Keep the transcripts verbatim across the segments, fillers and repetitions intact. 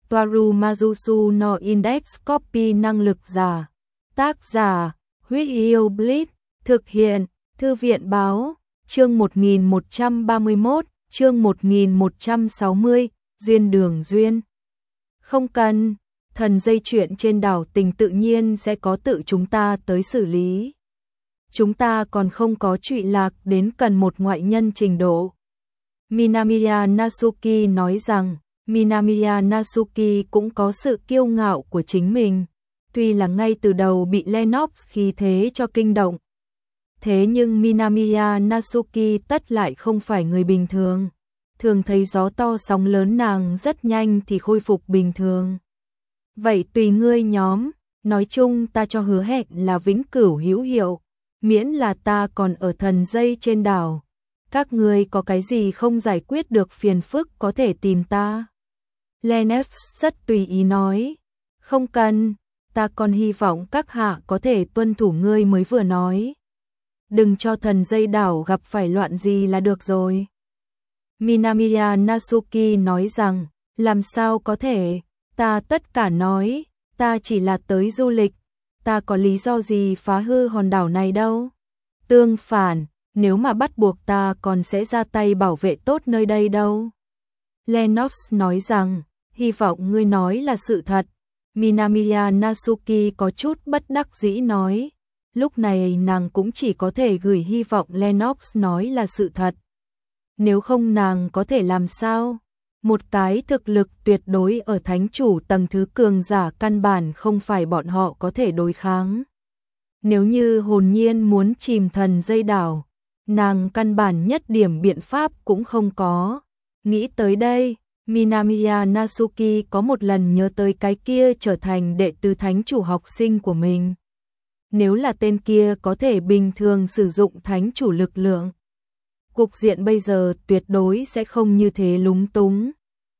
Toaru Majusu no Index Copy năng lực giả. Tác giả, Huyết Yêu Blitz, thực hiện, Thư viện báo, chương một nghìn một trăm ba mươi mốt, chương một nghìn một trăm sáu mươi, duyên đường duyên. Không cần, thần dây chuyện trên đảo tình tự nhiên sẽ có tự chúng ta tới xử lý. Chúng ta còn không có trụy lạc đến cần một ngoại nhân trình độ. Minamiya Natsuki nói rằng, Minamiya Natsuki cũng có sự kiêu ngạo của chính mình, tuy là ngay từ đầu bị Lennox khí thế cho kinh động. Thế nhưng Minamiya Natsuki tất lại không phải người bình thường, thường thấy gió to sóng lớn nàng rất nhanh thì khôi phục bình thường. Vậy tùy ngươi nhóm, nói chung ta cho hứa hẹn là vĩnh cửu hữu hiệu, miễn là ta còn ở thần dây trên đảo. Các ngươi có cái gì không giải quyết được phiền phức có thể tìm ta. Lennox rất tùy ý nói, không cần, ta còn hy vọng các hạ có thể tuân thủ ngươi mới vừa nói. Đừng cho thần dây đảo gặp phải loạn gì là được rồi. Minamiya Natsuki nói rằng, làm sao có thể, ta tất cả nói, ta chỉ là tới du lịch, ta có lý do gì phá hư hòn đảo này đâu. Tương phản, nếu mà bắt buộc ta còn sẽ ra tay bảo vệ tốt nơi đây đâu. Lennox nói rằng, hy vọng ngươi nói là sự thật. Minamiya Natsuki có chút bất đắc dĩ nói, lúc này nàng cũng chỉ có thể gửi hy vọng Lennox nói là sự thật. Nếu không nàng có thể làm sao? Một cái thực lực tuyệt đối ở thánh chủ tầng thứ cường giả căn bản không phải bọn họ có thể đối kháng. Nếu như hồn nhiên muốn chìm thần dây đảo, nàng căn bản nhất điểm biện pháp cũng không có. Nghĩ tới đây, Minamiya Natsuki có một lần nhớ tới cái kia trở thành đệ tử thánh chủ học sinh của mình. Nếu là tên kia có thể bình thường sử dụng thánh chủ lực lượng, cục diện bây giờ tuyệt đối sẽ không như thế lúng túng.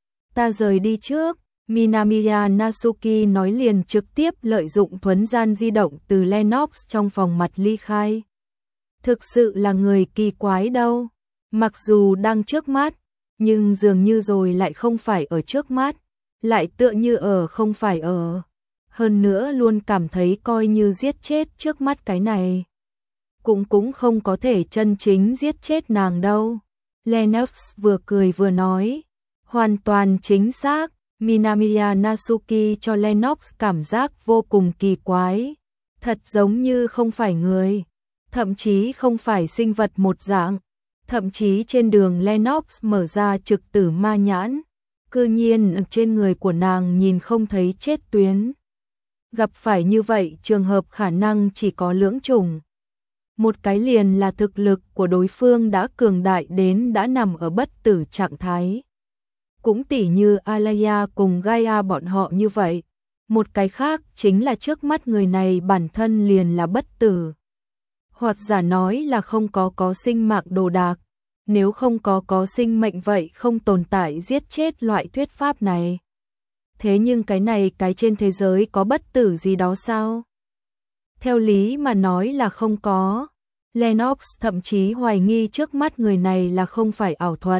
Ta rời đi trước, Minamiya Natsuki nói liền trực tiếp lợi dụng thuấn gian di động từ Lennox trong phòng mặt ly khai. Thực sự là người kỳ quái đâu, mặc dù đang trước mắt, nhưng dường như rồi lại không phải ở trước mắt, lại tựa như ở không phải ở. Hơn nữa luôn cảm thấy coi như giết chết trước mắt cái này, cũng cũng không có thể chân chính giết chết nàng đâu. Lennox vừa cười vừa nói, hoàn toàn chính xác. Minamiya Natsuki cho Lennox cảm giác vô cùng kỳ quái, thật giống như không phải người, thậm chí không phải sinh vật một dạng. Thậm chí trên đường Lennox mở ra trực tử ma nhãn, cư nhiên trên người của nàng nhìn không thấy chết tuyến. Gặp phải như vậy trường hợp khả năng chỉ có lưỡng chủng. Một cái liền là thực lực của đối phương đã cường đại đến đã nằm ở bất tử trạng thái. Cũng tỉ như Alaya cùng Gaia bọn họ như vậy. Một cái khác chính là trước mắt người này bản thân liền là bất tử. Hoặc giả nói là không có có sinh mạng đồ đạc. Nếu không có có sinh mệnh vậy không tồn tại giết chết loại thuyết pháp này. Thế nhưng cái này cái trên thế giới có bất tử gì đó sao? Theo lý mà nói là không có. Lennox thậm chí hoài nghi trước mắt người này là không phải ảo thuật.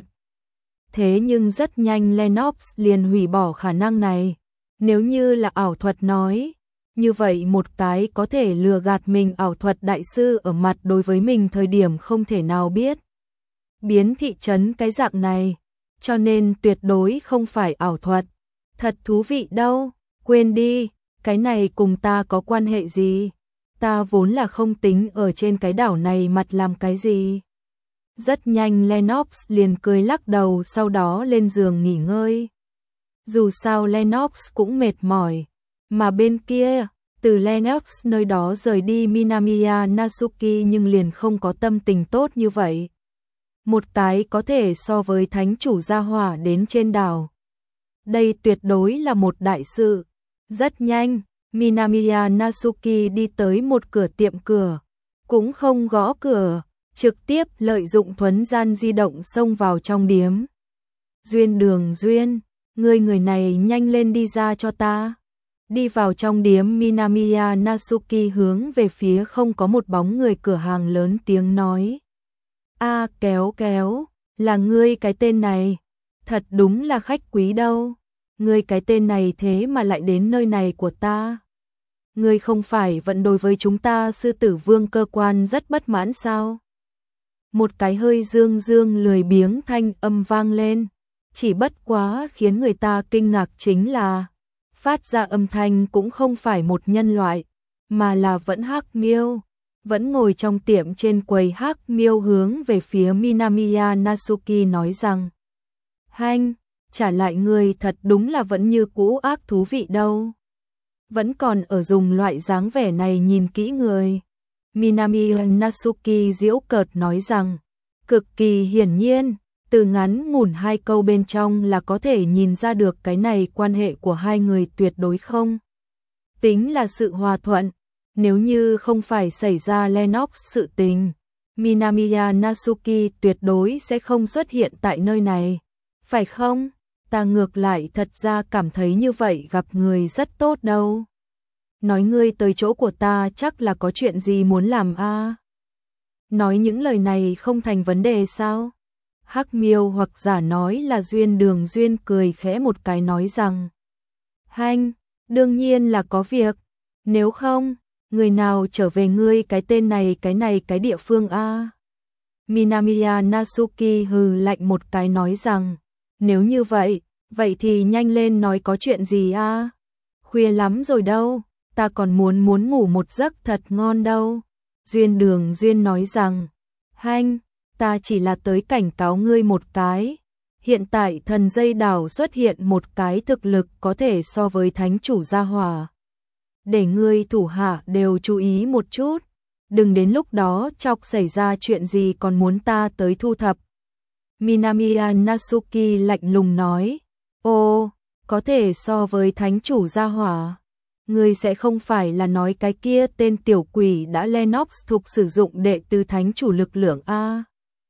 Thế nhưng rất nhanh Lennox liền hủy bỏ khả năng này. Nếu như là ảo thuật nói, như vậy một cái có thể lừa gạt mình ảo thuật đại sư ở mặt đối với mình thời điểm không thể nào biết. Biến thị trấn cái dạng này, cho nên tuyệt đối không phải ảo thuật. Thật thú vị đâu, quên đi, cái này cùng ta có quan hệ gì? Ta vốn là không tính ở trên cái đảo này mặt làm cái gì. Rất nhanh Lennox liền cười lắc đầu sau đó lên giường nghỉ ngơi. Dù sao Lennox cũng mệt mỏi, mà bên kia, từ Lennox nơi đó rời đi Minamiya Natsuki nhưng liền không có tâm tình tốt như vậy. Một cái có thể so với thánh chủ gia hỏa đến trên đảo. Đây tuyệt đối là một đại sự. Rất nhanh, Minamiya Natsuki đi tới một cửa tiệm cửa, cũng không gõ cửa, trực tiếp lợi dụng thuấn gian di động xông vào trong điếm. Duyên đường duyên, ngươi người này nhanh lên đi ra cho ta. Đi vào trong điếm Minamiya Natsuki hướng về phía không có một bóng người cửa hàng lớn tiếng nói. A kéo kéo, là ngươi cái tên này, thật đúng là khách quý đâu. Ngươi cái tên này thế mà lại đến nơi này của ta? Ngươi không phải vẫn đối với chúng ta sư tử vương cơ quan rất bất mãn sao? Một cái hơi dương dương lười biếng thanh âm vang lên, chỉ bất quá khiến người ta kinh ngạc chính là phát ra âm thanh cũng không phải một nhân loại, mà là vẫn Hắc Miêu, vẫn ngồi trong tiệm trên quầy. Hắc Miêu hướng về phía Minamiya Natsuki nói rằng: "Hanh, trả lại người thật đúng là vẫn như cũ ác thú vị đâu. Vẫn còn ở dùng loại dáng vẻ này nhìn kỹ người." Minamiya Natsuki giễu cợt nói rằng, cực kỳ hiển nhiên, từ ngắn ngủn hai câu bên trong là có thể nhìn ra được cái này quan hệ của hai người tuyệt đối không tính là sự hòa thuận. Nếu như không phải xảy ra Lennox sự tình, Minamiya Natsuki tuyệt đối sẽ không xuất hiện tại nơi này. Phải không? Ta ngược lại thật ra cảm thấy như vậy gặp người rất tốt đâu. Nói ngươi tới chỗ của ta chắc là có chuyện gì muốn làm a? À? Nói những lời này không thành vấn đề sao? Hắc Miêu hoặc giả nói là Duyên Đường Duyên cười khẽ một cái nói rằng: "Hanh, đương nhiên là có việc, nếu không, người nào trở về ngươi cái tên này cái này cái địa phương a?" À? Minamiya Natsuki hừ lạnh một cái nói rằng: "Nếu như vậy, vậy thì nhanh lên nói có chuyện gì a? À? Khuya lắm rồi đâu, ta còn muốn muốn ngủ một giấc thật ngon đâu." Duyên Đường Duyên nói rằng: "Hanh, ta chỉ là tới cảnh cáo ngươi một cái. Hiện tại thần dây đảo xuất hiện một cái thực lực có thể so với thánh chủ gia hỏa. Để ngươi thủ hạ đều chú ý một chút, đừng đến lúc đó chọc xảy ra chuyện gì còn muốn ta tới thu thập." Minamiya Natsuki lạnh lùng nói: "Ô, có thể so với thánh chủ gia hỏa? Ngươi sẽ không phải là nói cái kia tên tiểu quỷ đã Lennox thuộc sử dụng đệ tứ thánh chủ lực lượng a?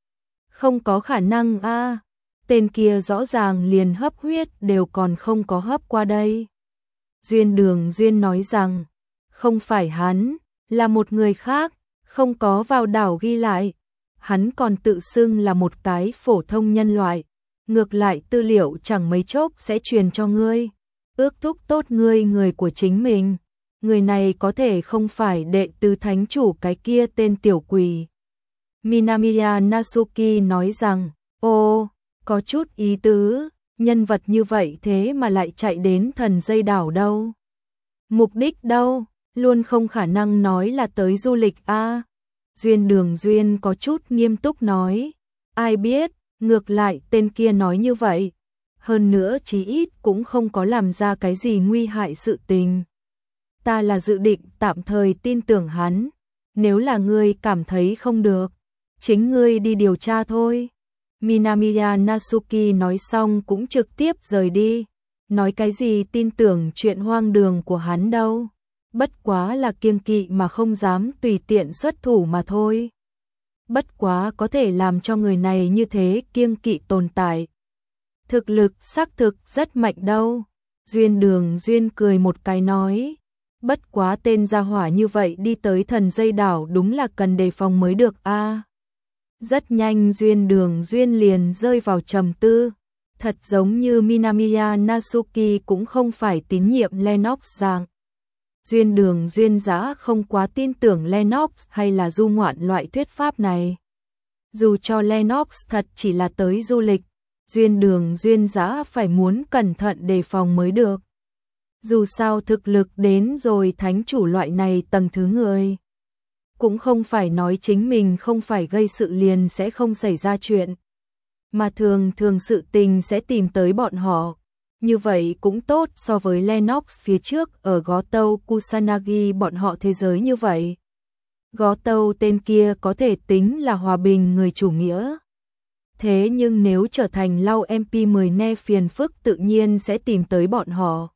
Không có khả năng a, tên kia rõ ràng liền hấp huyết đều còn không có hấp qua đây." Duyên Đường Duyên nói rằng: "Không phải hắn, là một người khác, không có vào đảo ghi lại. Hắn còn tự xưng là một cái phổ thông nhân loại, ngược lại tư liệu chẳng mấy chốc sẽ truyền cho ngươi, ước thúc tốt ngươi người của chính mình. Người này có thể không phải đệ tứ thánh chủ cái kia tên tiểu quỷ." Minamiya Natsuki nói rằng: "Ô, có chút ý tứ, nhân vật như vậy thế mà lại chạy đến thần dây đảo đâu? Mục đích đâu? Luôn không khả năng nói là tới du lịch a?" À? Duyên Đường Duyên có chút nghiêm túc nói: "Ai biết, ngược lại tên kia nói như vậy. Hơn nữa chí ít cũng không có làm ra cái gì nguy hại sự tình. Ta là dự định tạm thời tin tưởng hắn, nếu là ngươi cảm thấy không được, chính ngươi đi điều tra thôi." Minamiya Natsuki nói xong cũng trực tiếp rời đi, nói cái gì tin tưởng chuyện hoang đường của hắn đâu, bất quá là kiêng kỵ mà không dám tùy tiện xuất thủ mà thôi. Bất quá có thể làm cho người này như thế kiêng kỵ tồn tại, thực lực xác thực rất mạnh đâu. Duyên Đường Duyên cười một cái nói: "Bất quá tên gia hỏa như vậy đi tới thần dây đảo đúng là cần đề phòng mới được a." À? Rất nhanh Duyên Đường Duyên liền rơi vào trầm tư, thật giống như Minamiya Natsuki cũng không phải tín nhiệm Lennox dạng. Duyên Đường Duyên giá không quá tin tưởng Lennox hay là du ngoạn loại thuyết pháp này. Dù cho Lennox thật chỉ là tới du lịch, Duyên Đường Duyên giá phải muốn cẩn thận đề phòng mới được. Dù sao thực lực đến rồi thánh chủ loại này tầng thứ người, cũng không phải nói chính mình không phải gây sự liền sẽ không xảy ra chuyện, mà thường thường sự tình sẽ tìm tới bọn họ. Như vậy cũng tốt so với Lennox phía trước ở Gó Tâu Kusanagi bọn họ thế giới như vậy. Gó Tâu tên kia có thể tính là hòa bình người chủ nghĩa. Thế nhưng nếu trở thành lau em pê mười ne phiền phức tự nhiên sẽ tìm tới bọn họ.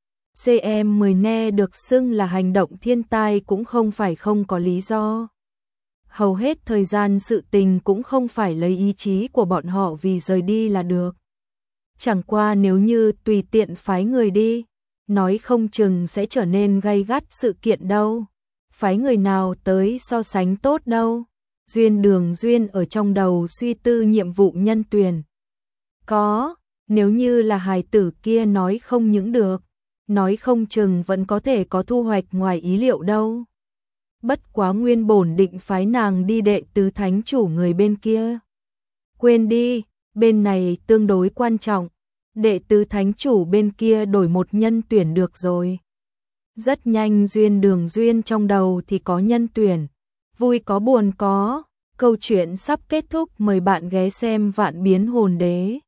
xê em mười ne được xưng là hành động thiên tai cũng không phải không có lý do. Hầu hết thời gian sự tình cũng không phải lấy ý chí của bọn họ vì rời đi là được. Chẳng qua nếu như tùy tiện phái người đi, nói không chừng sẽ trở nên gay gắt sự kiện đâu. Phái người nào tới so sánh tốt đâu. Duyên Đường Duyên ở trong đầu suy tư nhiệm vụ nhân tuyển. Có, Nếu như là hài tử kia nói không những được, nói không chừng vẫn có thể có thu hoạch ngoài ý liệu đâu. Bất quá nguyên bổn định phái nàng đi đệ tứ thánh chủ người bên kia. Quên đi, bên này tương đối quan trọng, đệ tứ thánh chủ bên kia đổi một nhân tuyển được rồi. Rất nhanh Duyên Đường Duyên trong đầu thì có nhân tuyển, vui có buồn có, câu chuyện sắp kết thúc, mời bạn ghé xem Vạn Biến Hồn Đế.